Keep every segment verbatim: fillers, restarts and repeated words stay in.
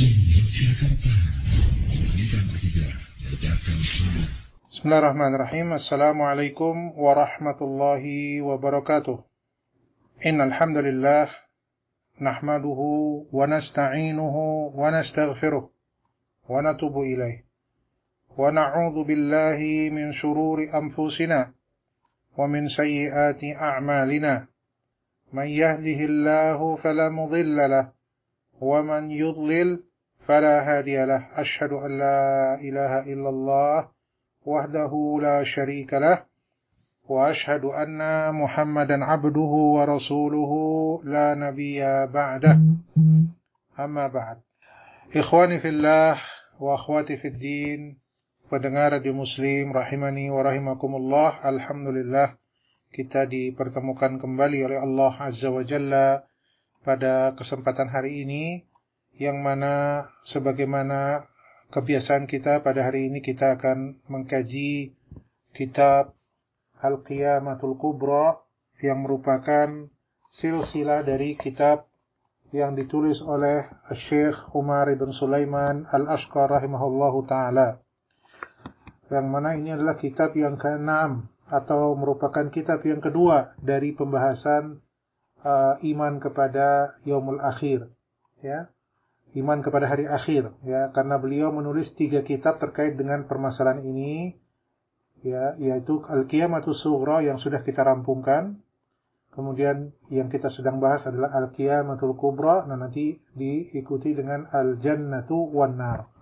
Jakarta, menyanyikan akidah, meredakan sunnah. Bismillahirrahmanirrahim. Assalamualaikum warahmatullahi wabarakatuh. Innal hamdalillah nahmaduhu wa nasta'inuhu wa nastaghfiruh wa natubu ilaih. Wa na'udzu billahi min shururi anfusina wa min sayyiati a'malina. Man yahdihillahu fala mudilla lahu wa man yudlil فلا هادي له أشهد أن لا إله إلا الله وحده لا شريك له وأشهد أن محمدا عبده ورسوله لا نبي بعده أما بعد إخواني في الله وأخواتي في الدين pendengar di Muslim rahimani wa rahimakumullah. Alhamdulillah kita dipertemukan kembali oleh Allah Azza wa Jalla pada kesempatan hari ini, yang mana sebagaimana kebiasaan kita pada hari ini kita akan mengkaji kitab Al-Qiyamatul Kubra yang merupakan silsilah dari kitab yang ditulis oleh Syekh Umar ibn Sulaiman Al-Ashqar rahimahullahu ta'ala, yang mana ini adalah kitab yang keenam atau merupakan kitab yang kedua dari pembahasan uh, iman kepada Yaumul Akhir, ya. Iman kepada hari akhir, ya, karena beliau menulis tiga kitab terkait dengan permasalahan ini, ya, yaitu Al-Qiyamatus Sughra yang sudah kita rampungkan, kemudian yang kita sedang bahas adalah Al-Qiyamatul Kubra, dan nanti diikuti dengan Al-Jannatu wan Nar.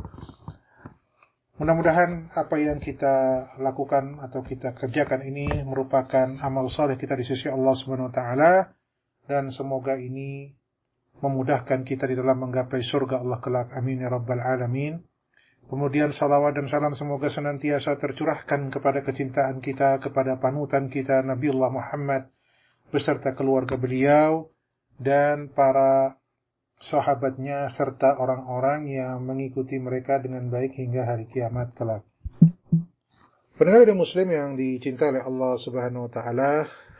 Mudah-mudahan apa yang kita lakukan atau kita kerjakan ini merupakan amal saleh kita di sisi Allah Subhanahu wa taala, dan semoga ini memudahkan kita di dalam menggapai surga Allah kelak. Amin ya rabbal alamin. Kemudian salawat dan salam semoga senantiasa tercurahkan kepada kecintaan kita kepada panutan kita Nabiullah Muhammad beserta keluarga beliau dan para sahabatnya serta orang-orang yang mengikuti mereka dengan baik hingga hari kiamat kelak. Pendengar di Muslim yang dicintai oleh Allah Subhanahu wa taala,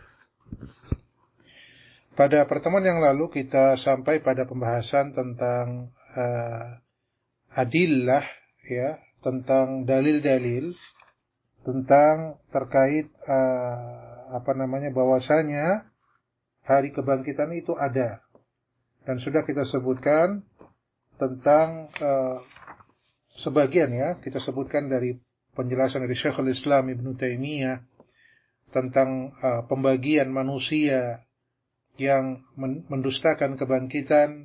pada pertemuan yang lalu kita sampai pada pembahasan tentang uh, adillah, ya, tentang dalil-dalil tentang terkait uh, apa namanya bahwasanya hari kebangkitan itu ada, dan sudah kita sebutkan tentang uh, sebagian, ya, kita sebutkan dari penjelasan dari Syekhul Islam Ibnu Taimiyah tentang uh, pembagian manusia yang mendustakan kebangkitan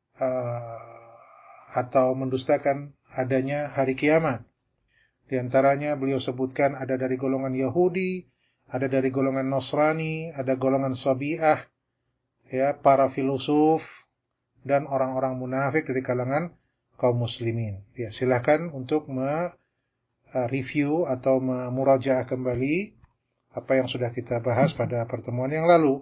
uh, atau mendustakan adanya hari kiamat. Di antaranya beliau sebutkan ada dari golongan Yahudi, ada dari golongan Nasrani, ada golongan Sabi'ah, ya, para filosof dan orang-orang munafik dari kalangan kaum muslimin. Ya, silakan untuk mereview atau memurajaah kembali apa yang sudah kita bahas pada pertemuan yang lalu.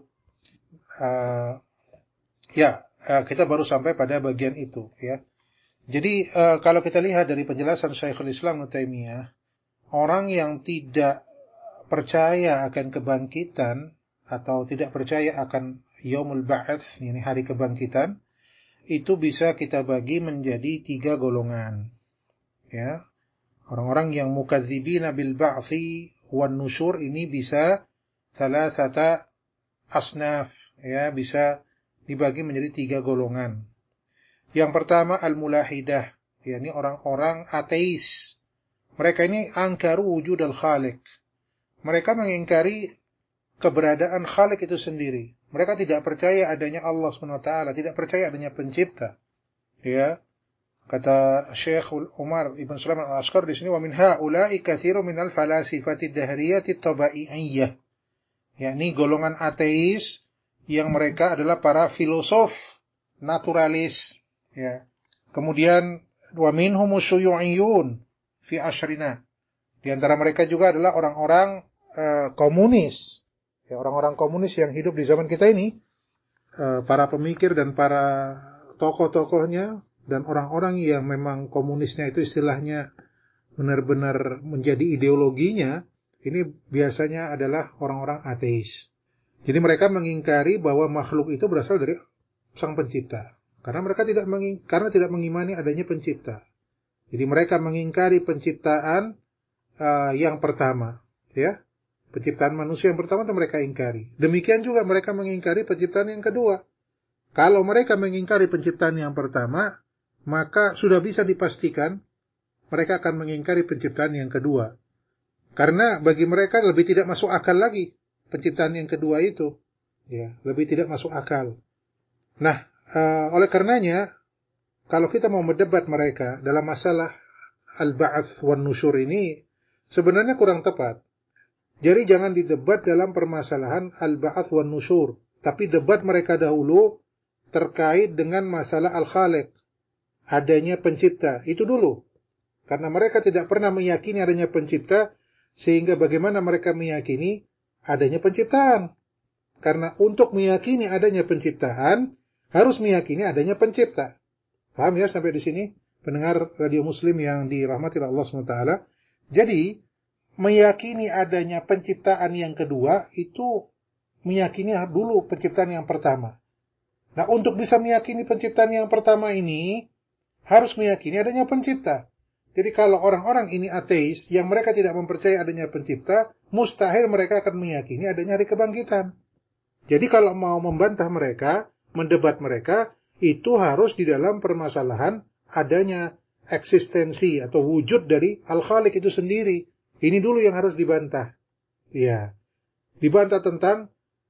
Uh, ya, uh, kita baru sampai pada bagian itu, ya. Jadi uh, kalau kita lihat dari penjelasan Syekhul Islam Ibnu Taimiyah, orang yang tidak percaya akan kebangkitan atau tidak percaya akan Yaumul Ba'ats, ini hari kebangkitan, itu bisa kita bagi menjadi tiga golongan, ya. Orang-orang yang mukadzibina bil ba'tsi wan nusyur ini bisa thalathata asnaf, ya, bisa dibagi menjadi tiga golongan. Yang pertama al-mulahidah, yakni orang-orang ateis. Mereka ini angkaru wujud al-khaliq. Mereka mengingkari keberadaan khaliq itu sendiri. Mereka tidak percaya adanya Allah subhanahu wa taala, tidak percaya adanya pencipta. Ya. Kata Syekh Umar ibn Sulaiman Al-Ashqar di sini, wa min haula'i katsirun minal falasifati ad-dahriyati at-tabai'iyyah. Yakni golongan ateis yang mereka adalah para filosof naturalis, ya. Kemudian wa minhum syuyu'iyun fi ashrina. Di antara mereka juga adalah orang-orang uh, komunis, ya, orang-orang komunis yang hidup di zaman kita ini, uh, para pemikir dan para tokoh-tokohnya dan orang-orang yang memang komunisnya itu istilahnya benar-benar menjadi ideologinya. Ini biasanya adalah orang-orang ateis. Jadi mereka mengingkari bahwa makhluk itu berasal dari sang pencipta. Karena mereka tidak menging, karena tidak mengimani adanya pencipta. Jadi mereka mengingkari penciptaan uh, yang pertama, ya. Penciptaan manusia yang pertama itu mereka ingkari. Demikian juga mereka mengingkari penciptaan yang kedua. Kalau mereka mengingkari penciptaan yang pertama, maka sudah bisa dipastikan mereka akan mengingkari penciptaan yang kedua. Karena bagi mereka lebih tidak masuk akal lagi penciptaan yang kedua itu. Ya, lebih tidak masuk akal. Nah, uh, oleh karenanya, kalau kita mau mendebat mereka dalam masalah al-ba'ats wan nusyur ini, sebenarnya kurang tepat. Jadi jangan didebat dalam permasalahan al-ba'ats wan nusyur, tapi debat mereka dahulu terkait dengan masalah al-khaliq, adanya pencipta. Itu dulu. Karena mereka tidak pernah meyakini adanya pencipta, sehingga bagaimana mereka meyakini adanya penciptaan. Karena untuk meyakini adanya penciptaan, harus meyakini adanya pencipta. Paham ya sampai di sini? Pendengar radio Muslim yang dirahmati Allah subhanahu wa taala. Jadi, meyakini adanya penciptaan yang kedua, itu meyakini dulu penciptaan yang pertama. Nah, untuk bisa meyakini penciptaan yang pertama ini, harus meyakini adanya pencipta. Jadi kalau orang-orang ini ateis, yang mereka tidak mempercayai adanya pencipta, mustahil mereka akan meyakini adanya hari kebangkitan. Jadi kalau mau membantah mereka, mendebat mereka, itu harus di dalam permasalahan adanya eksistensi atau wujud dari Al-Khaliq itu sendiri. Ini dulu yang harus dibantah. Ya, dibantah tentang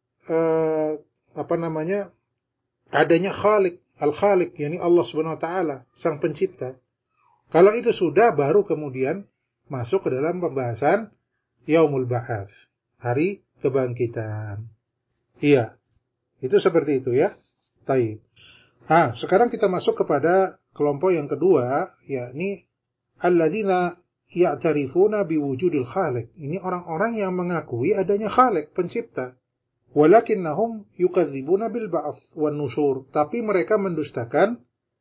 uh, apa namanya adanya Khaliq, Al-Khaliq, yakni Allah Subhanahu wa taala, Sang Pencipta. Kalau itu sudah, baru kemudian masuk ke dalam pembahasan Yaumul Ba'ats, hari kebangkitan. Iya, itu seperti itu ya. Baik. Ah, sekarang kita masuk kepada kelompok yang kedua, yakni alladzina ya'tarifuna biwujudil khaliq. Ini orang-orang yang mengakui adanya khaliq, pencipta. Walakinnahum yukadzibuna bil ba'ats wan nusyur. Tapi mereka mendustakan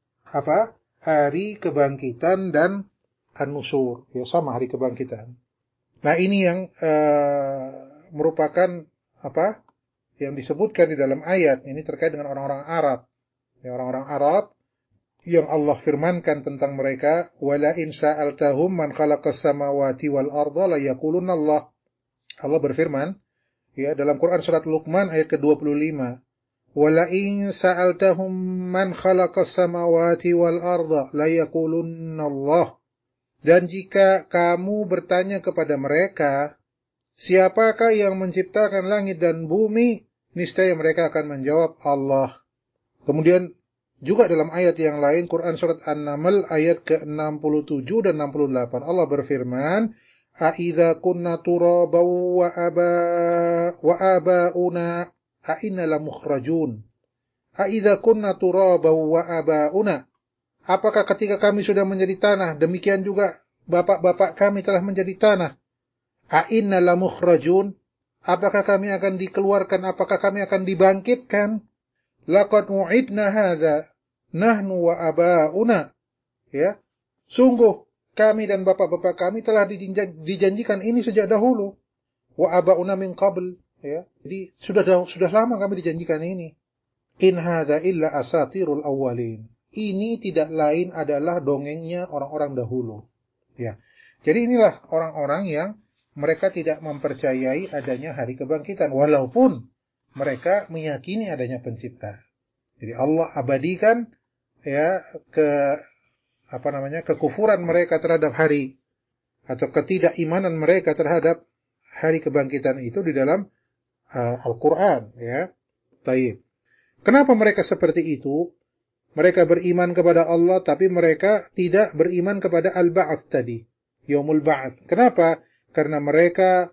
apa? Hari kebangkitan dan an-nusyur. Ya, sama hari kebangkitan. Nah, ini yang uh, merupakan apa? Yang disebutkan di dalam ayat ini terkait dengan orang-orang Arab. Ya, orang-orang Arab yang Allah firmankan tentang mereka, wala in sa'altahum man khalaqas samawati wal arda la yaqulunna Allah. Allah berfirman ya dalam Quran surat Luqman ayat ke dua puluh lima, wala in sa'altahum man khalaqas samawati wal arda la yaqulunna Allah. Dan jika kamu bertanya kepada mereka, siapakah yang menciptakan langit dan bumi? Niscaya mereka akan menjawab Allah. Kemudian juga dalam ayat yang lain, Quran surat An-Naml ayat ke enam puluh tujuh dan enam puluh delapan, Allah berfirman, "A'idza kunna turaban wa aba wa abauna a'inna lamukhrajun." A'idza kunna turaban wa abauna. Apakah ketika kami sudah menjadi tanah, demikian juga bapak-bapak kami telah menjadi tanah? A'inna lamukhrajun. Apakah kami akan dikeluarkan? Apakah kami akan dibangkitkan? Laqad mu'idna hadza nahnu wa aba'una. Ya. Sungguh kami dan bapak-bapak kami telah dijanjikan ini sejak dahulu. Wa aba'una min qabl, ya. Jadi sudah sudah lama kami dijanjikan ini. In hadza illa asatirul awwalin. Ini tidak lain adalah dongengnya orang-orang dahulu. Ya. Jadi inilah orang-orang yang mereka tidak mempercayai adanya hari kebangkitan, walaupun mereka meyakini adanya pencipta. Jadi Allah abadikan ya ke apa namanya kekufuran mereka terhadap hari atau ketidakimanan mereka terhadap hari kebangkitan itu di dalam uh, Al-Qur'an ya. Baik. Kenapa mereka seperti itu? Mereka beriman kepada Allah tapi mereka tidak beriman kepada Al-Ba'ats tadi, Yaumul Ba'ats. Kenapa? Karena mereka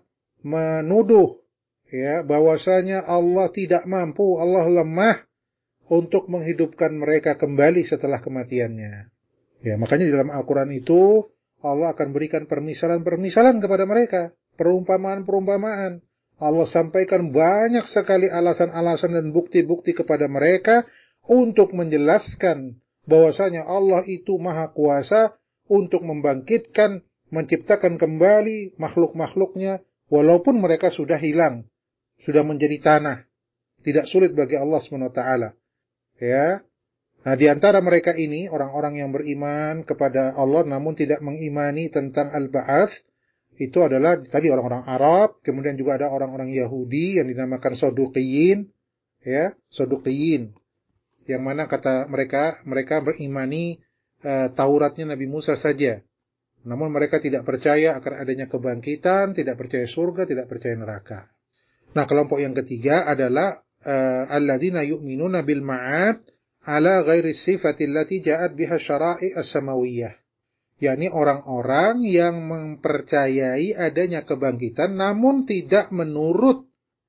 menuduh ya bahwasanya Allah tidak mampu, Allah lemah untuk menghidupkan mereka kembali setelah kematiannya. Ya, makanya di dalam Al-Qur'an itu Allah akan berikan permisalan-permisalan kepada mereka, perumpamaan-perumpamaan. Allah sampaikan banyak sekali alasan-alasan dan bukti-bukti kepada mereka untuk menjelaskan bahwasanya Allah itu Maha Kuasa untuk membangkitkan, menciptakan kembali makhluk-makhluknya walaupun mereka sudah hilang, sudah menjadi tanah. Tidak sulit bagi Allah subhanahu wa taala. Ya. Nah, di antara mereka ini, orang-orang yang beriman kepada Allah namun tidak mengimani tentang al-ba'ats, itu adalah tadi orang-orang Arab, kemudian juga ada orang-orang Yahudi yang dinamakan Saduqiyin, ya, Saduqiyin, yang mana kata mereka, mereka berimani uh, Tauratnya Nabi Musa saja. Namun mereka tidak percaya akan adanya kebangkitan, tidak percaya surga, tidak percaya neraka. Nah, kelompok yang ketiga adalah uh, alladzina yu'minuna bil ma'ad ala ghairi sifati allati ja'at biha syara'i as-samawiyah. yakni orang-orang yang mempercayai adanya kebangkitan namun tidak menurut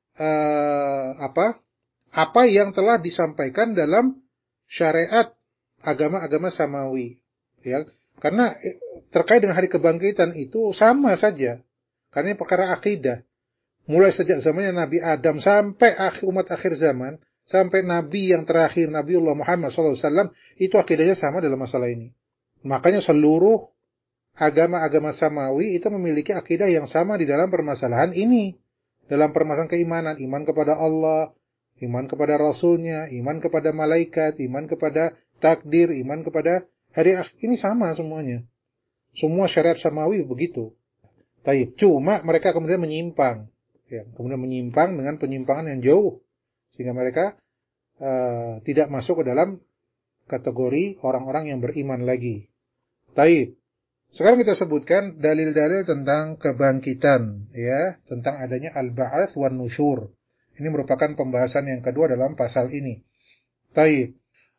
uh, apa apa yang telah disampaikan dalam syariat agama-agama samawi, ya. Karena terkait dengan hari kebangkitan itu sama saja, karena ini perkara akidah. Mulai sejak zamannya Nabi Adam sampai akhir umat akhir zaman, sampai Nabi yang terakhir, Nabiullah Muhammad shallallahu alaihi wasallam, itu akidahnya sama dalam masalah ini. Makanya seluruh agama-agama samawi itu memiliki akidah yang sama di dalam permasalahan ini. Dalam permasalahan keimanan, iman kepada Allah, iman kepada Rasulnya, iman kepada malaikat, iman kepada takdir, iman kepada hari akhir. Ini sama semuanya. Semua syariat samawi begitu. Taib. Cuma mereka kemudian menyimpang. Ya, kemudian menyimpang dengan penyimpangan yang jauh. Sehingga mereka uh, tidak masuk ke dalam kategori orang-orang yang beriman lagi. Taib. Sekarang kita sebutkan dalil-dalil tentang kebangkitan, ya, tentang adanya al-ba'ats wan nusyur. Ini merupakan pembahasan yang kedua dalam pasal ini. Taib.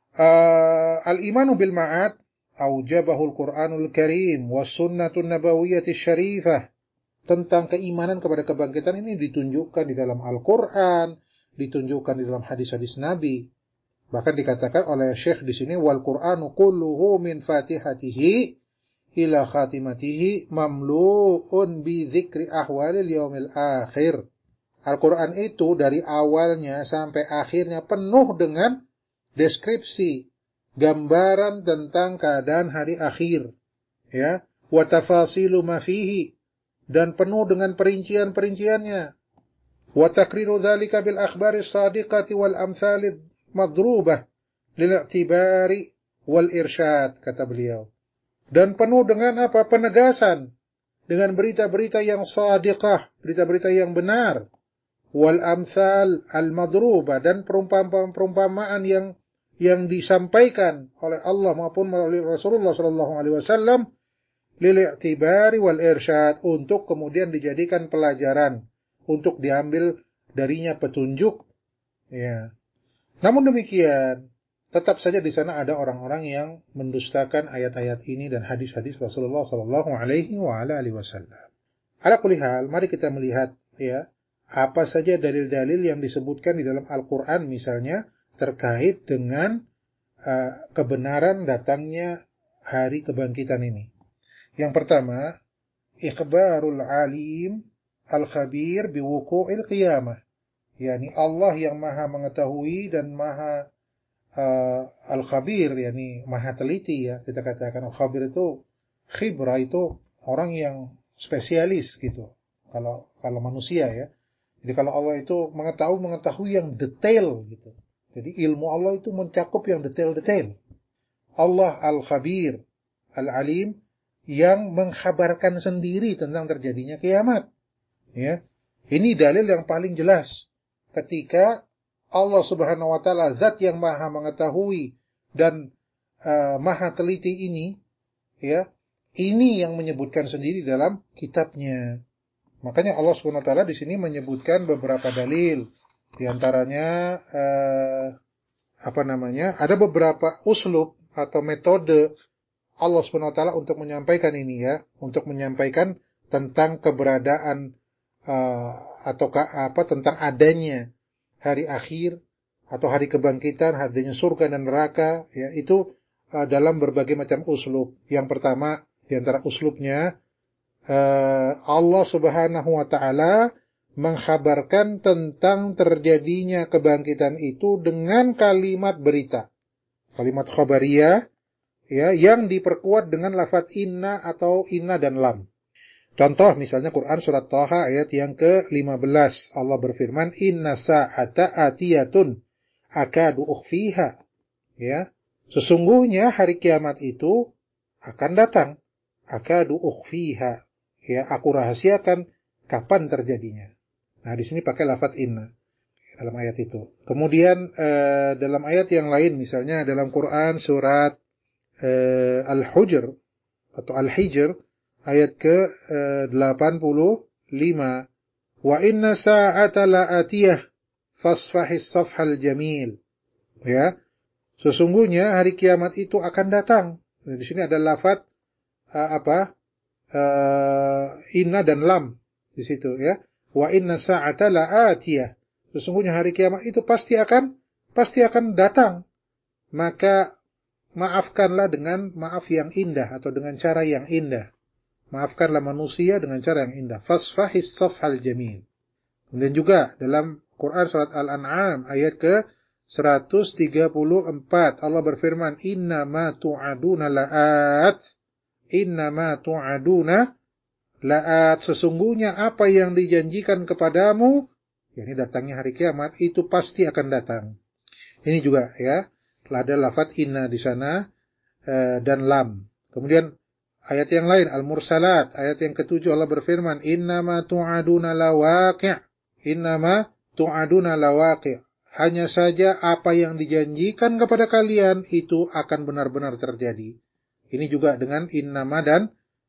Uh, al-imanu bil ma'ad aujabahul Qur'anul Karim was sunnatun nabawiyyati syarifah. Tentang keimanan kepada kebangkitan ini ditunjukkan di dalam Al-Qur'an, ditunjukkan di dalam hadis-hadis Nabi. Bahkan dikatakan oleh Syekh di sini wal Qur'anu kulluhu min fatihatihi ila khatimatihi mamlu'un bi dzikri ahwalil yaumil akhir. Al-Qur'an itu dari awalnya sampai akhirnya penuh dengan deskripsi, gambaran tentang keadaan hari akhir, ya, wa tafasilu ma fihi, dan penuh dengan perincian-perinciannya. Wa takriru dzalika bil akhbari shadiqati wal amsalid madrubah lil i'tibari wal irsyad, kata beliau. Dan penuh dengan apa? Penegasan, dengan berita-berita yang shadiqah, berita-berita yang benar, wal amsal al madrubah, dan perumpamaan-perumpamaan yang yang disampaikan oleh Allah maupun melalui Rasulullah sallallahu alaihi wasallam lil-i'tibari wal irsyad, untuk kemudian dijadikan pelajaran, untuk diambil darinya petunjuk, ya. Namun demikian, tetap saja di sana ada orang-orang yang mendustakan ayat-ayat ini dan hadis-hadis Rasulullah sallallahu alaihi wa ala alihi wasallam. Ala kulli hal, mari kita melihat, ya, apa saja dalil-dalil yang disebutkan di dalam Al-Qur'an misalnya terkait dengan uh, kebenaran datangnya hari kebangkitan ini. Yang pertama, ikhbarul alim al-khabir biwuqu'il qiyamah. yakni Allah yang maha mengetahui dan maha uh, al-khabir, yakni maha teliti, ya. Kita katakan al-khabir itu khibra, itu orang yang spesialis gitu. Kalau kalau manusia, ya. Jadi kalau Allah itu mengetahui mengetahui yang detail gitu. Jadi ilmu Allah itu mencakup yang detail-detail. Allah al-khabir, al-alim, yang mengkhabarkan sendiri tentang terjadinya kiamat, ya. Ini dalil yang paling jelas ketika Allah Subhanahu wa taala, zat yang maha mengetahui dan uh, maha teliti ini, ya, ini yang menyebutkan sendiri dalam kitabnya. Makanya Allah Subhanahu wa taala di sini menyebutkan beberapa dalil. Di antaranya uh, apa namanya? Ada beberapa uslub atau metode Allah Subhanahu wa taala untuk menyampaikan ini, ya, untuk menyampaikan tentang keberadaan uh, atau apa tentang adanya hari akhir atau hari kebangkitan, adanya surga dan neraka, ya, itu uh, dalam berbagai macam uslub. Yang pertama di antara uslubnya, uh, Allah Subhanahu wa taala mengkhabarkan tentang terjadinya kebangkitan itu dengan kalimat berita, kalimat khabariyah, ya, yang diperkuat dengan lafaz inna atau inna dan lam. Contoh misalnya Quran surat Thaha ayat yang ke lima belas. Allah berfirman, inna sa'ata atiyatun akadu ukhfiha. Ya. Sesungguhnya hari kiamat itu akan datang. Akadu ukhfiha. Ya, aku rahasiakan kapan terjadinya. Nah, di sini pakai lafadz inna dalam ayat itu. Kemudian eh, dalam ayat yang lain, misalnya dalam Quran surat eh, Al-Hujr atau Al-Hijr ayat ke eh, delapan puluh lima. Wa inna sa'ata la'atiyah fasfahis safhal jamil. Ya, sesungguhnya hari kiamat itu akan datang. Nah, di sini ada lafadz uh, apa? Uh, inna dan lam di situ ya. Wa inna sa'ata la'atiyah. Sesungguhnya hari kiamat itu pasti akan pasti akan datang. Maka maafkanlah dengan maaf yang indah atau dengan cara yang indah. Maafkanlah manusia dengan cara yang indah. Fasfahis safhal jamil. Kemudian juga dalam Quran surat Al-An'am ayat ke seratus tiga puluh empat Allah berfirman, innama tu'aduna la'at. Innama tu'aduna la'at. Sesungguhnya apa yang dijanjikan kepadamu, yakni datangnya hari kiamat, itu pasti akan datang. Ini juga ya, ada lafadz inna di sana eh, dan lam. Kemudian ayat yang lain, Al-Mursalat, ayat yang ketujuh Allah berfirman, innama tu'aduna lawaqi'. Innama tu'aduna lawaqi'. Hanya saja apa yang dijanjikan kepada kalian itu akan benar-benar terjadi. Ini juga dengan innama dan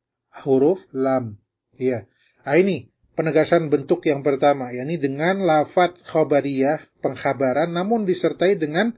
huruf lam. Iya. Nah, ini penegasan bentuk yang pertama, yakni dengan lafadz khabariyah, pengkhabaran, namun disertai dengan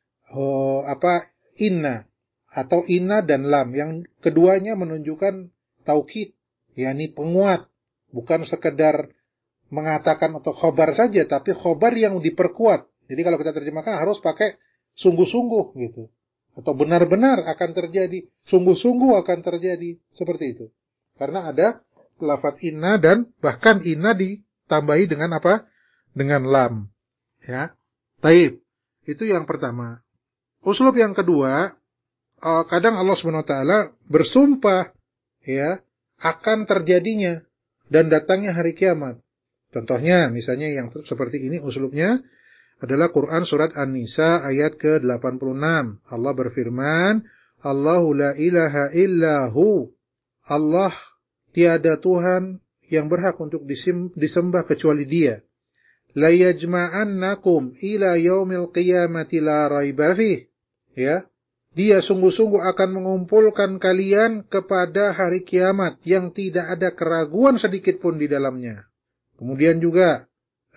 oh, apa inna atau inna dan lam. Yang keduanya menunjukkan taukid, yakni penguat, bukan sekedar mengatakan atau khobar saja, tapi khobar yang diperkuat. Jadi kalau kita terjemahkan harus pakai sungguh-sungguh gitu. Atau benar-benar akan terjadi, sungguh-sungguh akan terjadi, seperti itu. Karena ada lafadz inna dan bahkan inna ditambahi dengan apa? Dengan lam. Ya. Taib. Itu yang pertama. Uslub yang kedua, kadang Allah subhanahu wa taala bersumpah ya akan terjadinya dan datangnya hari kiamat. Contohnya misalnya yang seperti ini uslubnya adalah Quran surat An-Nisa ayat ke delapan puluh enam. Allah berfirman, Allahu la ilaha illahu. Allah tiada Tuhan yang berhak untuk disembah kecuali Dia. La yajma'annakum ila yaumil qiyamati la raiba fih. Ya, Dia sungguh-sungguh akan mengumpulkan kalian kepada hari kiamat yang tidak ada keraguan sedikit pun di dalamnya. Kemudian juga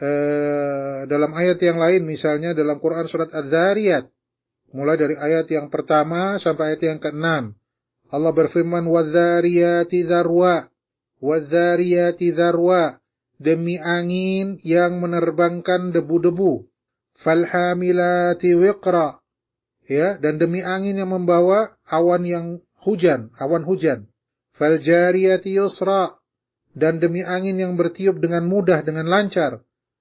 eh, dalam ayat yang lain, misalnya dalam Quran surat Az-Zariyat, mulai dari ayat yang pertama sampai ayat yang keenam, Allah berfirman, "Wadh-dhariyati dzarwa, wadh-dhariyati dzarwa." Demi angin yang menerbangkan debu-debu. Falhamilati wiqra. Ya, dan demi angin yang membawa awan yang hujan, awan hujan. Faljariyati yusra. Dan demi angin yang bertiup dengan mudah, dengan lancar.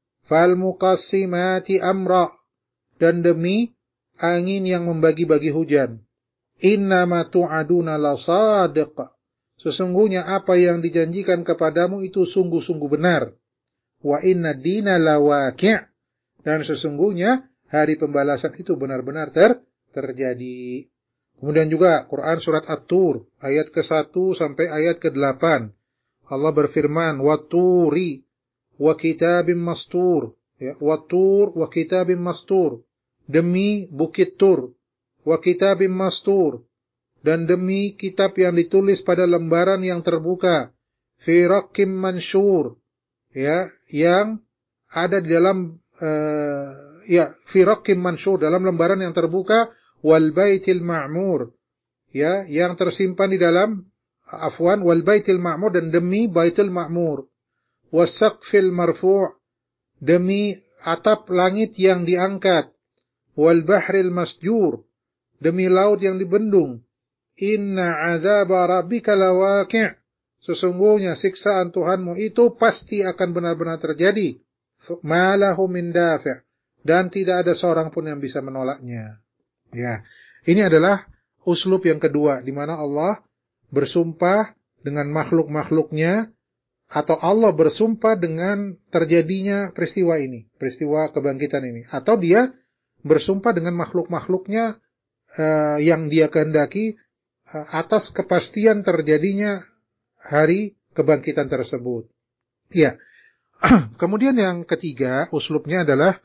Falmuqassimati amra. Dan demi angin yang membagi-bagi hujan. Innama tu'aduna lasadiq. Sesungguhnya apa yang dijanjikan kepadamu itu sungguh-sungguh benar. Wa inna dina lawaqi'. Dan sesungguhnya hari pembalasan itu benar-benar ter terjadi. Kemudian juga Quran surat At-Tur ayat ke satu sampai ayat ke delapan. Allah berfirman, "Wat-turi wa kitabim mastur." Ya, Wat-tur wa kitabim mastur. Demi bukit Tur, wa kitabim mastur. Dan demi kitab yang ditulis pada lembaran yang terbuka, fi raqqim mansyur, ya, yang ada di dalam uh, ya fi raqqim mansyur, dalam lembaran yang terbuka, wal baitil ma'mur, ya, yang tersimpan di dalam afwan wal baitil ma'mur, dan demi baitul ma'mur, wasaqfil marfu', demi atap langit yang diangkat, wal bahril masjur, demi laut yang dibendung. Inna azaba rabbika lawaqi'. Sesungguhnya siksaan Tuhanmu itu pasti akan benar-benar terjadi. Ma lahu min dafi'. Dan tidak ada seorang pun yang bisa menolaknya. Ya, ini adalah uslub yang kedua, di mana Allah bersumpah dengan makhluk-makhluknya, atau Allah bersumpah dengan terjadinya peristiwa ini, peristiwa kebangkitan ini, atau Dia bersumpah dengan makhluk-makhluknya uh, yang dia kehendaki uh, atas kepastian terjadinya hari kebangkitan tersebut. Ya. Kemudian yang ketiga, uslubnya adalah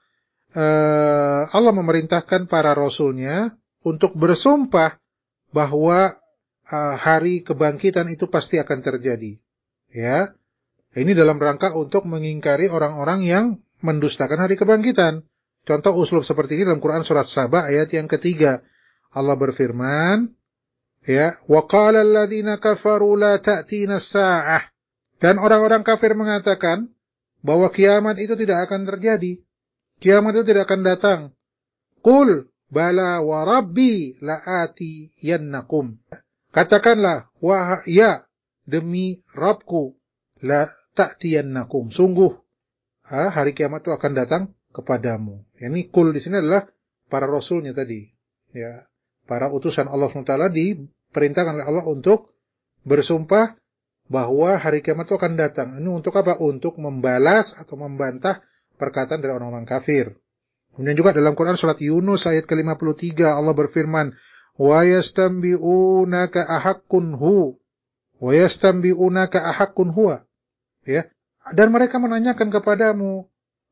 uh, Allah memerintahkan para rasulnya untuk bersumpah bahwa uh, hari kebangkitan itu pasti akan terjadi. Ya. Ini dalam rangka untuk mengingkari orang-orang yang mendustakan hari kebangkitan. Contoh uslub seperti ini dalam Quran surat Saba ayat yang ketiga. Allah berfirman, ya, wa qala alladziina kafaru la ta'tina as-saa'ah. Dan orang-orang kafir mengatakan bahwa kiamat itu tidak akan terjadi. Kiamat itu tidak akan datang. Qul bala wa rabbi la'atiyannakum. Katakanlah, wah ya, demi Rabbku, la ta'tiyannakum. Sungguh, ha, hari kiamat itu akan datang kepadamu. Ini kul di sini adalah para rasulnya tadi. Ya, para utusan Allah subhanahu wa taala diperintahkan oleh Allah untuk bersumpah bahwa hari kiamat itu akan datang. Ini untuk apa? Untuk membalas atau membantah perkataan dari orang-orang kafir. Kemudian juga dalam Quran surat Yunus ayat ke lima puluh tiga Allah berfirman, wa yastanbi'unaka ahaqqun hu wa yastanbi'unaka ahaqqun huwa. Ya, dan mereka menanyakan kepadamu,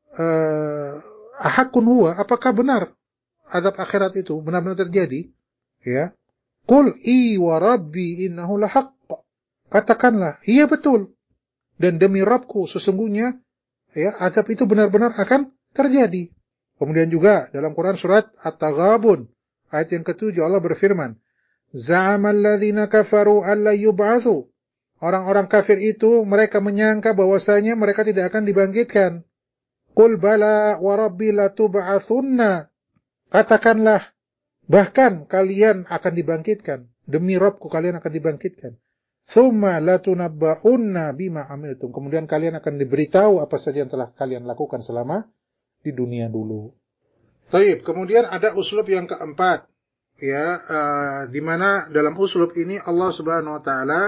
uh, ahaqqun huwa, apakah benar azab akhirat itu benar-benar terjadi? Ya, qul i wa rabbi innahu lahaqq. Katakanlah, iya betul, dan demi Rabbku sesungguhnya ya azab itu benar-benar akan terjadi. Kemudian juga dalam Quran surat At-Taghabun ayat yang ketujuh Allah berfirman, za'amal ladzina kafaru alla yub'atsu. Orang-orang kafir itu mereka menyangka bahwasanya mereka tidak akan dibangkitkan. Qul bala wa rabbi latub'atsunna. Katakanlah, bahkan kalian akan dibangkitkan. Demi Rabbku kalian akan dibangkitkan. Tsumma latunabba'unna bima amiltum. Kemudian kalian akan diberitahu apa saja yang telah kalian lakukan selama di dunia dulu. Baik, kemudian ada uslub yang keempat. Ya, uh, di mana dalam uslub ini Allah Subhanahu wa taala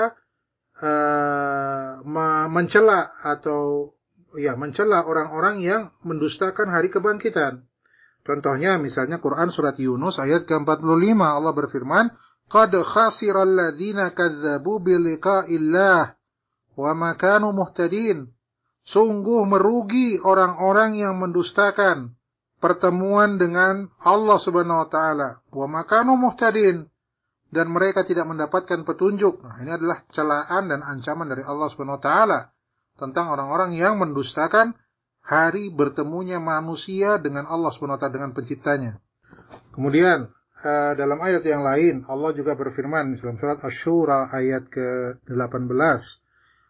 Uh, mencela atau ya mencela orang-orang yang mendustakan hari kebangkitan. Contohnya misalnya Quran surat Yunus ayat ke empat puluh lima Allah berfirman, qad khasiral ladzina kadzdzabu biliqa'illah wa ma kanu muhtadin. Sungguh merugi orang-orang yang mendustakan pertemuan dengan Allah Subhanahu wa taala, wa ma kanu muhtadin, dan mereka tidak mendapatkan petunjuk. Nah, ini adalah celaan dan ancaman dari Allah Subhanahu wa taala tentang orang-orang yang mendustakan hari bertemunya manusia dengan Allah Subhanahu wa taala, dengan penciptanya. Kemudian uh, dalam ayat yang lain Allah juga berfirman dalam surat Asy-Syura ayat ke delapan belas,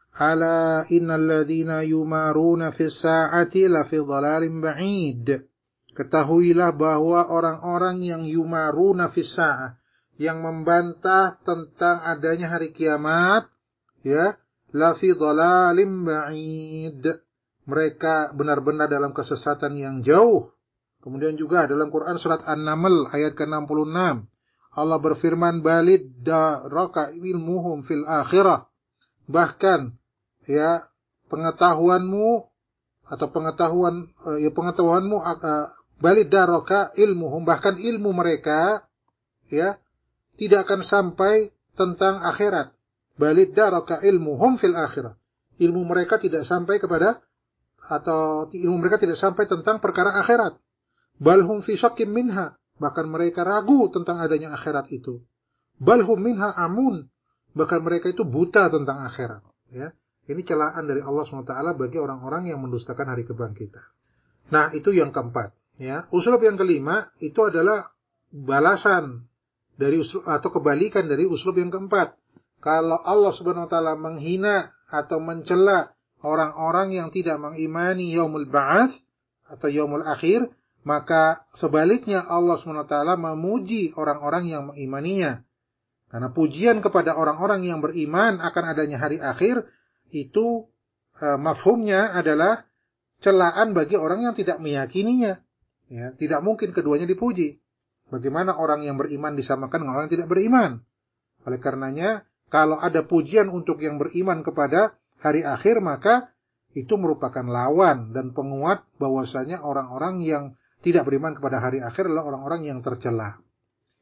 ala innal ladzina yumaruna fis saati lafi dhalalim ba'id. Ketahuilah bahwa orang-orang yang yumaruna fis sa'ah, yang membantah tentang adanya hari kiamat, ya, la fi dhalalim ba'id. Mereka benar-benar dalam kesesatan yang jauh. Kemudian juga dalam Quran surat An-Naml ayat ke enam puluh enam Allah berfirman, balid daraka ilmuhum fil akhirah. Bahkan ya pengetahuanmu atau pengetahuan ya pengetahuanmu uh, balid daraka ilmuhum, bahkan ilmu mereka ya tidak akan sampai tentang akhirat. Balid daraka ilmuhum fil akhirah. Ilmu mereka tidak sampai kepada, atau ilmu mereka tidak sampai tentang perkara akhirat. Balhum fi syakkim minha. Bahkan mereka ragu tentang adanya akhirat itu. Balhum minha amun. Bahkan mereka itu buta tentang akhirat. Ya. Ini celaan dari Allah subhanahu wa taala bagi orang-orang yang mendustakan hari kebangkitan. Nah, itu yang keempat. Ya. Uslub yang kelima itu adalah balasan dari uslub, atau kebalikan dari uslub yang keempat. Kalau Allah Subhanahu wa taala menghina atau mencela orang-orang yang tidak mengimani yaumul ba'ats atau yaumul akhir, maka sebaliknya Allah Subhanahu wa taala memuji orang-orang yang mengimaninya. Karena pujian kepada orang-orang yang beriman akan adanya hari akhir itu uh, mafhumnya adalah celaan bagi orang yang tidak meyakininya. Ya, tidak mungkin keduanya dipuji. Bagaimana orang yang beriman disamakan dengan orang yang tidak beriman? Oleh karenanya, kalau ada pujian untuk yang beriman kepada hari akhir, maka itu merupakan lawan dan penguat bahwasanya orang-orang yang tidak beriman kepada hari akhir adalah orang-orang yang tercela.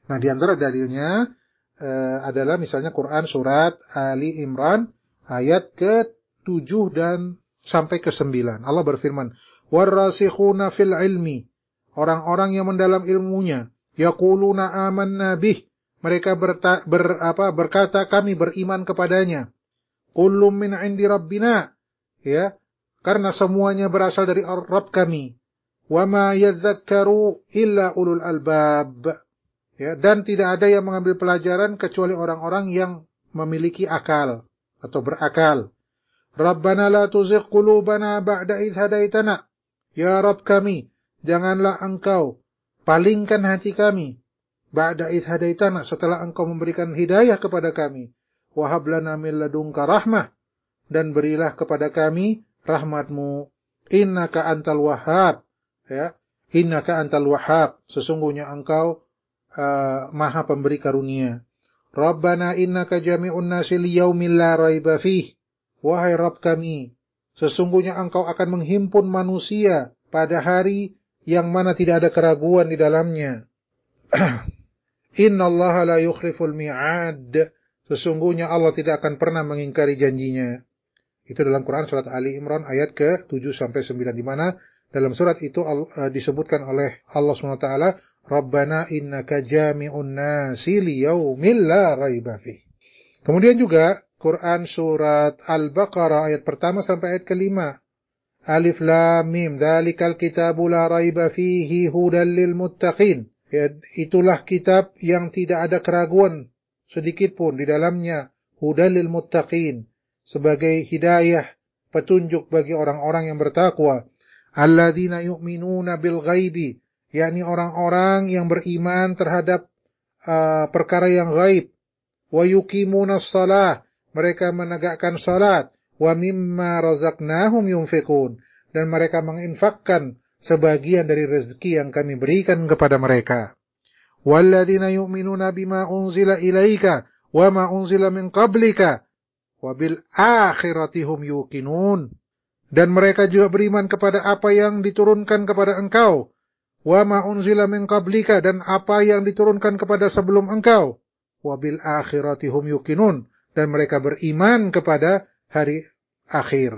Nah, di antara dalilnya uh, adalah misalnya Quran surat Ali Imran ayat ke tujuh dan sampai ke sembilan. Allah berfirman, "Warrasikhuna fil ilmi", orang-orang yang mendalam ilmunya, yaquluna amanna bih, mereka berta, ber, apa, berkata kami beriman kepadanya. Kullum min indi rabbina, ya, karena semuanya berasal dari Rabb kami. Wa ma yadzakkaru illa ulul albab. Ya, dan tidak ada yang mengambil pelajaran kecuali orang-orang yang memiliki akal atau berakal. Rabbana la tuzigh qulubana ba'da idh hadaitana. Ya Rabb kami, janganlah engkau palingkan hati kami ba'da idh hadaitana, setelah engkau memberikan hidayah kepada kami. Wa hab lana min ladunka rahmah, dan berilah kepada kami rahmatmu. Innaka antal wahhab, ya, innaka antal wahhab, sesungguhnya engkau uh, maha pemberi karunia. Rabbana innaka jami'un nasi liyaumin la raiba fih, wahai Rabb kami, sesungguhnya engkau akan menghimpun manusia pada hari yang mana tidak ada keraguan di dalamnya. Innallaha la yukhliful mi'ad, sesungguhnya Allah tidak akan pernah mengingkari janjinya. Itu dalam Quran surat Ali Imran ayat ke tujuh sampai sembilan, di mana dalam surat itu uh, disebutkan oleh Allah subhanahu wa taala, Rabbana innaka jami'un nasi liyaumin la raiba fih. Kemudian juga Quran surat Al-Baqarah ayat pertama sampai ayat kelima. Alif lam mim, dzalikal kitabu la raiba fihi hudal lil muttaqin. Ya, itulah kitab yang tidak ada keraguan sedikit pun di dalamnya, hudal lil muttaqin, sebagai hidayah, petunjuk bagi orang-orang yang bertakwa. Alladzina yu'minuna bil ghaibi, yakni orang-orang yang beriman terhadap uh, perkara yang gaib. Wa yuqimunas shalah, mereka menegakkan salat. Wa mimma razaqnahum yunfikun, dan mereka menginfakkan sebagian dari rezeki yang kami berikan kepada mereka. Walladzina yu'minuna bima unzila ilaika wa ma unzila min qablika wa bil akhirati hum yuqinun, dan mereka juga beriman kepada apa yang diturunkan kepada engkau, wa ma unzila min qablika, dan apa yang diturunkan kepada sebelum engkau, wa bil akhirati hum yuqinun, dan mereka beriman kepada hari akhir.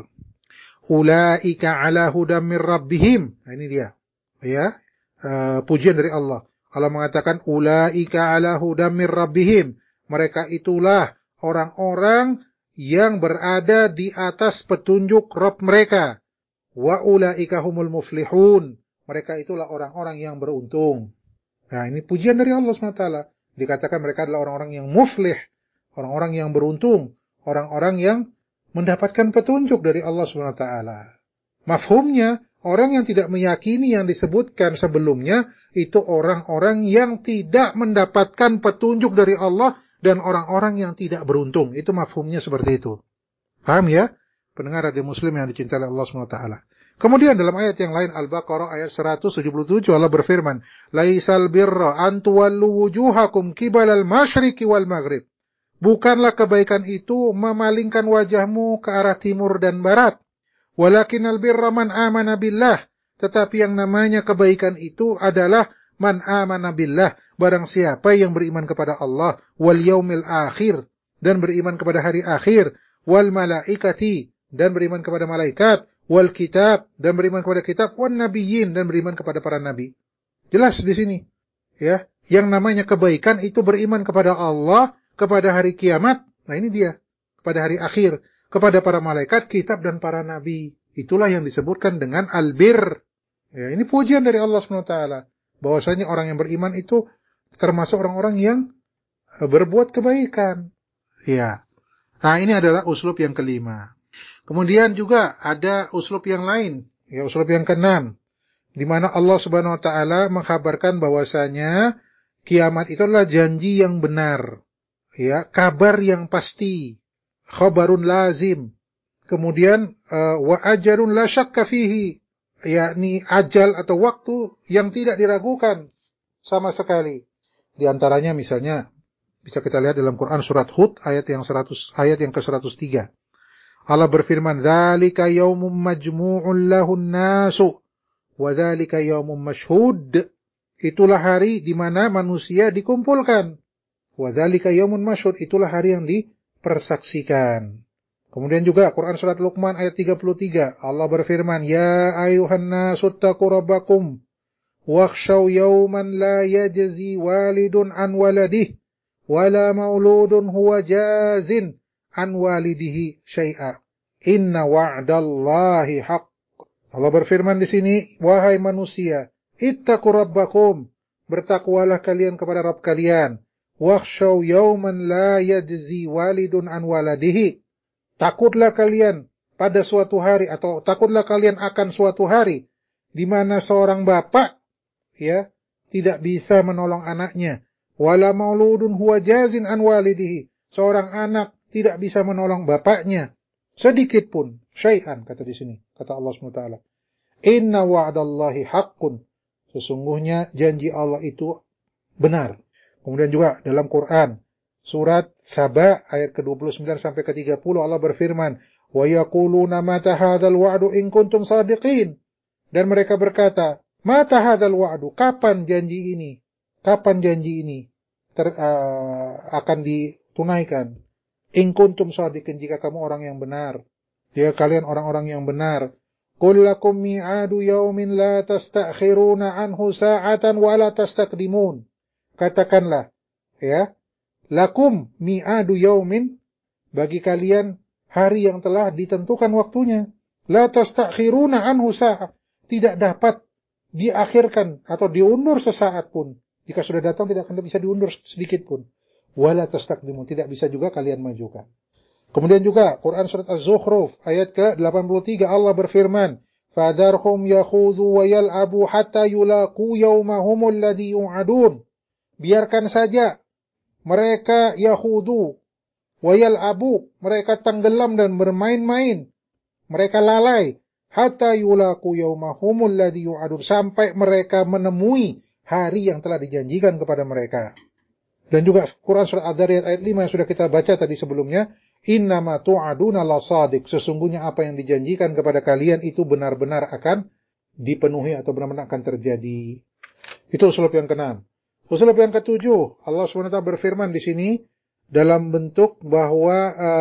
Ulaika ala hudam mir rabbihim. Nah, ini dia, ya, uh, pujian dari Allah. Allah mengatakan ulaika ala hudam mir rabbihim, mereka itulah orang-orang yang berada di atas petunjuk Rabb mereka. Wa ulaika humul muflihun, mereka itulah orang-orang yang beruntung. Nah, ini pujian dari Allah subhanahu wa taala. Dikatakan mereka adalah orang-orang yang muflih, orang-orang yang beruntung, orang-orang yang mendapatkan petunjuk dari Allah subhanahu wa taala. Mafhumnya, orang yang tidak meyakini yang disebutkan sebelumnya, itu orang-orang yang tidak mendapatkan petunjuk dari Allah dan orang-orang yang tidak beruntung. Itu mafhumnya seperti itu. Paham ya? Pendengar radio Muslim yang dicintai oleh Allah subhanahu wa taala. Kemudian dalam ayat yang lain, Al-Baqarah ayat seratus tujuh puluh tujuh, Allah berfirman, Laisal birra an tuwallu wujuhakum kibalal masyriqi wal maghrib. Bukanlah kebaikan itu memalingkan wajahmu ke arah timur dan barat. Walakinal birra man amana billah. Tetapi yang namanya kebaikan itu adalah man amana billah, barang siapa yang beriman kepada Allah, wal yaumil akhir, dan beriman kepada hari akhir, wal malaikati, dan beriman kepada malaikat, wal kitab, dan beriman kepada kitab, wan nabiyyin, dan beriman kepada para nabi. Jelas di sini, ya. Yang namanya kebaikan itu beriman kepada Allah, kepada hari kiamat, nah ini dia, kepada hari akhir, kepada para malaikat, kitab, dan para nabi. Itulah yang disebutkan dengan albir. Ya, ini pujian dari Allah subhanahu wa taala, bahwasanya orang yang beriman itu termasuk orang-orang yang berbuat kebaikan. Ya. Nah, ini adalah uslub yang kelima. Kemudian juga ada uslub yang lain, ya, uslub yang keenam, di mana Allah subhanahu wa taala mengkhabarkan bahwasanya kiamat itu adalah janji yang benar. Ya, kabar yang pasti, khabarun lazim. Kemudian uh, wa ajalun la syakka fihi, yakni ajal atau waktu yang tidak diragukan sama sekali. Di antaranya misalnya bisa kita lihat dalam Quran surat Hud ayat yang seratus, ayat yang ke seratus tiga. Allah berfirman, "Dzalika yaumum majmu'un lahun nasu wa dzalika yaumun mashhud." itulah hari di mana manusia dikumpulkan. Wa dzalika yaumun masyhud, itulah hari yang dipersaksikan. Kemudian juga Quran surat Luqman ayat tiga puluh tiga, Allah berfirman, "Ya ayuhan nasu taqu rabbakum wakhshaw yawman la yajzi walidun an waladih wala mauludun huwa jazin an walidihi syai'a. Inna wa'dallahi haqq." Allah berfirman di sini, wahai manusia, ittaqu rabbakum, bertakwalah kalian kepada Rabb kalian. Wakhshaw yawman la yajzi walidun an waladihi. Takutlah kalian pada suatu hari, atau takutlah kalian akan suatu hari di mana seorang bapak ya tidak bisa menolong anaknya. Wala mauludun huwa jazin an walidihi. Seorang anak tidak bisa menolong bapaknya sedikit pun. Syai'an kata di sini, kata Allah subhanahu wa taala. Inna wa'dallahi haqqun. Sesungguhnya janji Allah itu benar. Kemudian juga dalam Quran surat Saba ayat ke dua puluh sembilan sampai ke tiga puluh Allah berfirman, "Wa yaquluna mata hadzal wa'du in kuntum shadiqin." Dan mereka berkata, "Mata hadzal wa'du?" Kapan janji ini? Kapan janji ini ter, uh, akan ditunaikan? In kuntum shadiqin, jika kamu orang yang benar. Jika kalian orang-orang yang benar. Qul lakum mi'adu yaumin la tastakhiruna anhu sa'atan wa la tastaqdimun. Katakanlah, ya, lakum mi'adu yaumin, bagi kalian hari yang telah ditentukan waktunya. La tastakhiruna anhu sa'a, tidak dapat diakhirkan atau diundur sesaat pun. Jika sudah datang tidak akan bisa diundur sedikit pun. Wa la tastaqdimun, tidak bisa juga kalian majukan. Kemudian juga Quran surat Az-Zukhruf ayat ke delapan puluh tiga Allah berfirman, "Fadharhum yakhudhu wa yal'abu hatta yulaqu yawmahumul ladzi yu'adun." Biarkan saja mereka yakhudhu wa yal'abu, mereka tenggelam dan bermain-main, mereka lalai, hatta yulaqu yawmahumul ladzi yu'adun, sampai mereka menemui hari yang telah dijanjikan kepada mereka. Dan juga Quran surat Ad-Dariyat ayat lima yang sudah kita baca tadi sebelumnya, "Innama tu'aduna lasadiq." Sesungguhnya apa yang dijanjikan kepada kalian itu benar-benar akan dipenuhi atau benar-benar akan terjadi. Itu uslub yang keenam. Uslub yang ketujuh, Allah subhanahu wa taala berfirman di sini dalam bentuk bahwa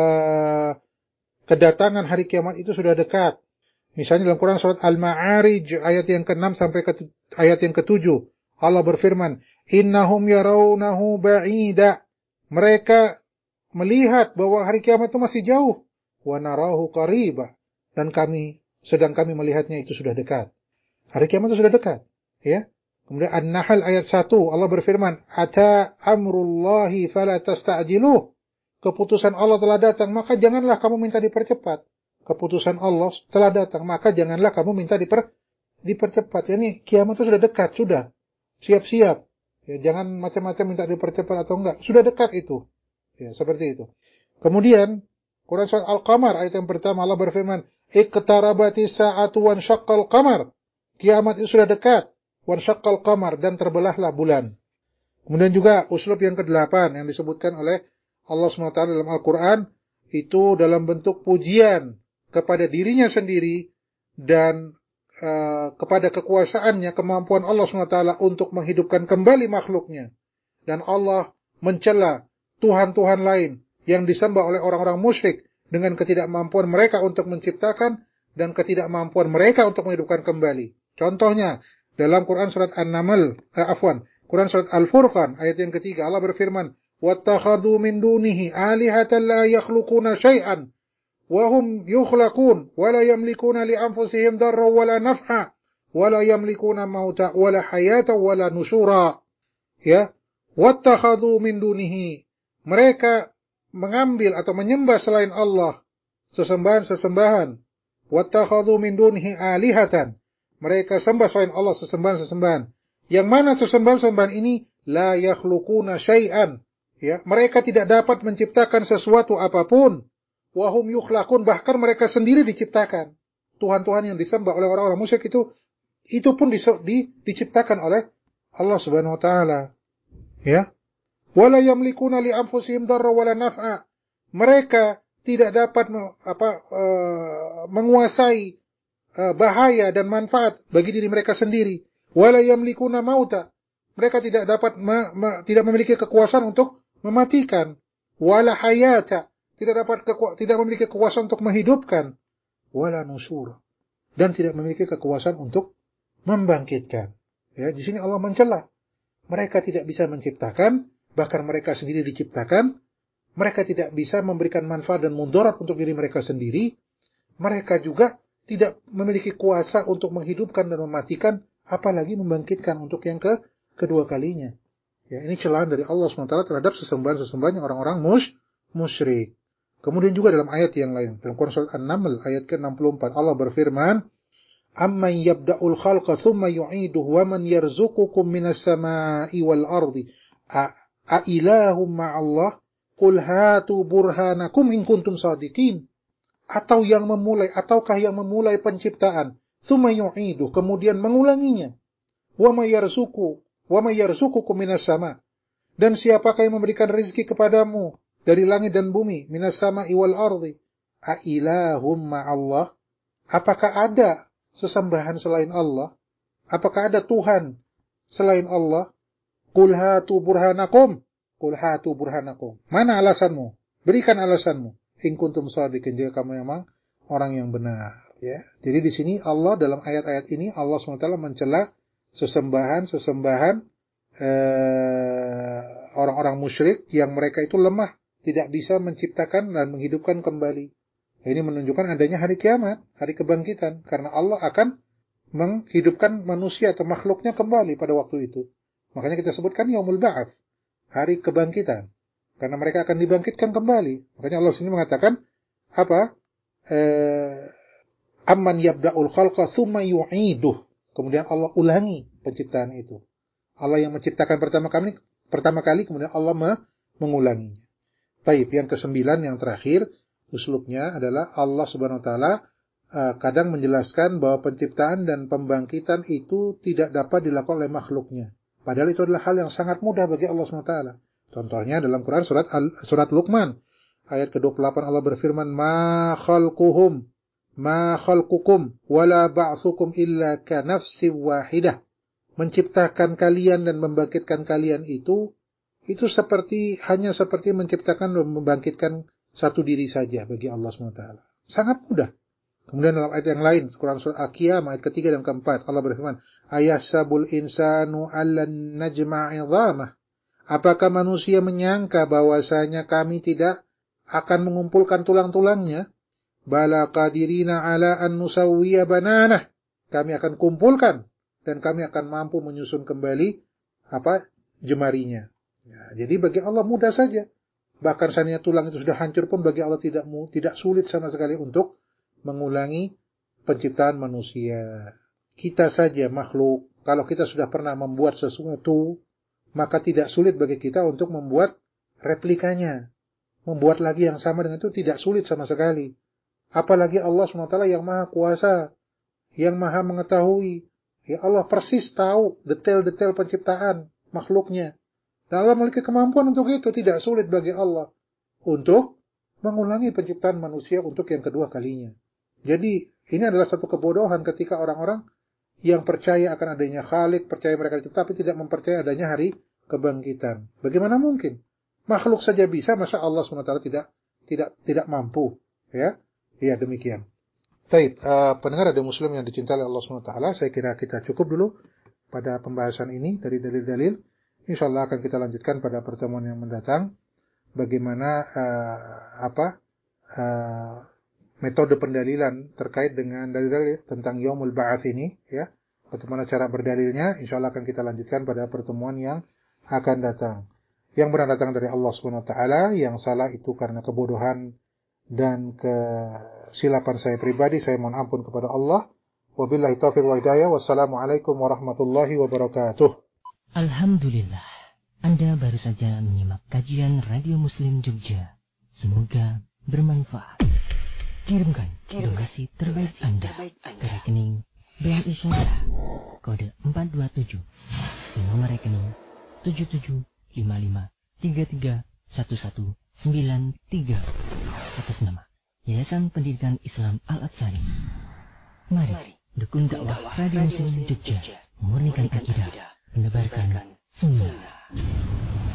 uh, kedatangan hari kiamat itu sudah dekat. Misalnya dalam Quran surat Al-Ma'arij ayat yang keenam sampai ke ayat yang ketujuh, Allah berfirman, "Innahum yarawnahu ba'ida." Mereka melihat bahwa hari kiamat itu masih jauh. Wa narahu qariba. Dan kami, sedang kami melihatnya itu sudah dekat. Hari kiamat itu sudah dekat. Ya. Kemudian An-Nahl ayat satu, Allah berfirman, "Ata amrullahi fala tasta'jiluh." Keputusan Allah telah datang, maka janganlah kamu minta dipercepat. Keputusan Allah telah datang, maka janganlah kamu minta diper, dipercepat. Yani kiamat itu sudah dekat, sudah. Siap-siap. Ya, jangan macam-macam minta dipercepat atau enggak. Sudah dekat itu. Ya, seperti itu. Kemudian, Quran surat Al-Qamar ayat yang pertama Allah berfirman, "Iqtarabati sa'atu wan syaqqal qamar." Kiamat itu sudah dekat. Wan syaqqal qamar, dan terbelahlah bulan. Kemudian juga uslub yang kedelapan yang disebutkan oleh Allah subhanahu wa taala dalam Al-Quran, itu dalam bentuk pujian kepada dirinya sendiri dan Uh, kepada kekuasaannya, kemampuan Allah subhanahu wa taala untuk menghidupkan kembali makhluknya. Dan Allah mencela Tuhan-Tuhan lain yang disembah oleh orang-orang musyrik dengan ketidakmampuan mereka untuk menciptakan dan ketidakmampuan mereka untuk menghidupkan kembali. Contohnya, dalam Quran surat An-Naml, eh, afwan, Quran surat Al-Furqan ayat yang ketiga Allah berfirman, "Wattakhadhu min dunihi alihatan la yakhluquna syai'an wahum yukhlaqun wala yamlikuna li anfusihim darra wala naf'a wala yamlikuna mauta wala hayata wala nusyura." Ya, wattakhadhu min dunihi, mereka mengambil atau menyembah selain Allah sesembahan-sesembahan. Wattakhadhu min dunihi alihatan, mereka sembah selain Allah sesembahan-sesembahan. Yang mana sesembahan-sesembahan ini la yakhluquna syai'an, ya, mereka tidak dapat menciptakan sesuatu apapun. Wahum yukhlaqun, bahkan mereka sendiri diciptakan. Tuhan-Tuhan yang disembah oleh orang-orang musyrik itu itu pun di, di, diciptakan oleh Allah Subhanahu wa taala. Ya. Wala yamlikuna li anfusihim darra wala naf'a. Mereka tidak dapat apa uh, menguasai uh, bahaya dan manfaat bagi diri mereka sendiri. Wala yamlikuna mauta, Mereka tidak dapat me, me, tidak memiliki kekuasaan untuk mematikan. Wala hayata, tidak dapat keku, tidak memiliki kekuasaan untuk menghidupkan. Wala nusyura, dan tidak memiliki kekuasaan untuk membangkitkan. Ya, di sini Allah mencela. Mereka tidak bisa menciptakan, bahkan mereka sendiri diciptakan. Mereka tidak bisa memberikan manfaat dan mudarat untuk diri mereka sendiri. Mereka juga tidak memiliki kuasa untuk menghidupkan dan mematikan, apalagi membangkitkan untuk yang ke kedua kalinya. Ya, ini celaan dari Allah subhanahu wa taala terhadap sesembahan-sesembahan orang-orang mush, musyrik. Kemudian juga dalam ayat yang lain, dalam Quran surat An-Naml ayat ke enam puluh empat, Allah berfirman, "Amman yabda'ul khalqa tsumma yu'iduhu wa man yarzuqukum minas sama'i wal ardi a ilahum ma'allah qul hatu burhanakum in kuntum shadiqin." Atau yang memulai, ataukah yang memulai penciptaan, tsumma yu'iduhu, kemudian mengulanginya. Wa may yarzuqu wa may yarzuqukum minas sama', dan siapakah yang memberikan rezeki kepadamu dari langit dan bumi, minas sama'i wal ardi a ilahum ma'allah, apakah ada sesembahan selain Allah? Apakah ada Tuhan selain Allah? Qul hatu burhanakum, qul hatu burhanakum. Mana alasanmu? Berikan alasanmu. In kuntum shadiqin, jika kamu memang orang yang benar. Ya, jadi di sini Allah dalam ayat-ayat ini Allah subhanahu wa taala mencela sesembahan-sesembahan eh, orang-orang musyrik yang mereka itu lemah, tidak bisa menciptakan dan menghidupkan kembali. Ini menunjukkan adanya hari kiamat, hari kebangkitan, karena Allah akan menghidupkan manusia atau makhluknya kembali pada waktu itu. Makanya kita sebutkan yaumul ba'ats, hari kebangkitan, karena mereka akan dibangkitkan kembali. Makanya Allah sini mengatakan apa? Eh, Amman yabda'ul khalqa tsumma yu'iduh. Kemudian Allah ulangi penciptaan itu. Allah yang menciptakan pertama kali, pertama kali kemudian Allah mengulanginya. Taib, yang kesembilan, yang terakhir, uslubnya adalah Allah subhanahu wa ta'ala uh, kadang menjelaskan bahwa penciptaan dan pembangkitan itu tidak dapat dilakukan oleh makhluknya. Padahal itu adalah hal yang sangat mudah bagi Allah subhanahu wa taala. Contohnya dalam Quran surat Al, surat Luqman ayat ke dua puluh delapan, Allah berfirman, "Ma khalquhum ma khalqukum wala ba'tsukum illa ka nafsin wahidah." Menciptakan kalian dan membangkitkan kalian itu itu seperti hanya seperti menciptakan dan membangkitkan satu diri saja bagi Allah subhanahu wa taala. Sangat mudah. Kemudian dalam ayat yang lain, Quran surah Al-Qiyamah ayat ketiga dan keempat, Allah berfirman, "Ayahsabul insanu allan najma'a 'idhamah." Apakah manusia menyangka bahwasanya kami tidak akan mengumpulkan tulang-tulangnya? Bala qadirina ala an nusawwiya bananah. Kami akan kumpulkan dan kami akan mampu menyusun kembali apa jemarinya. Ya, jadi bagi Allah mudah saja. Bahkan seandainya tulang itu sudah hancur pun bagi Allah tidak tidak sulit sama sekali untuk mengulangi penciptaan manusia. Kita saja makhluk, kalau kita sudah pernah membuat sesuatu, maka tidak sulit bagi kita untuk membuat replikanya. Membuat lagi yang sama dengan itu tidak sulit sama sekali. Apalagi Allah subhanahu wa taala yang maha kuasa, yang maha mengetahui. Ya, Allah persis tahu detail-detail penciptaan makhluknya. Dan Allah memiliki kemampuan untuk itu. Tidak sulit bagi Allah untuk mengulangi penciptaan manusia untuk yang kedua kalinya. Jadi ini adalah satu kebodohan ketika orang-orang yang percaya akan adanya Khalik, percaya mereka dicipta, tapi tidak mempercayai adanya hari kebangkitan. Bagaimana mungkin? Makhluk saja bisa, masa Allah subhanahu wa taala tidak tidak tidak mampu? Ya, iya demikian. Baik, uh, pendengar ada Muslim yang dicintai oleh Allah subhanahu wa taala, saya kira kita cukup dulu pada pembahasan ini dari dalil-dalil. Insyaallah akan kita lanjutkan pada pertemuan yang mendatang. Bagaimana uh, apa uh, metode pendalilan terkait dengan dalil-dalil tentang Yaumul Ba'ats ini, ya. Bagaimana cara berdalilnya, insyaallah akan kita lanjutkan pada pertemuan yang akan datang. Yang benar datang dari Allah Subhanahu wa taala, yang salah itu karena kebodohan dan kesilapan saya pribadi, saya mohon ampun kepada Allah. Wabillahi taufiq wal hidayah. Wassalamualaikum warahmatullahi wabarakatuh. Alhamdulillah, Anda baru saja menyimak kajian Radio Muslim Jogja. Semoga bermanfaat. Kirimkan donasi terbaik Anda ke rekening B N I Syariah kode empat dua tujuh di nomor rekening tujuh tujuh lima lima tiga tiga satu satu sembilan tiga atas nama Yayasan Pendidikan Islam Al-Atsari. Mari dukung dakwah Radio Muslim Jogja, memurnikan akidah, menebarkan Sunnah.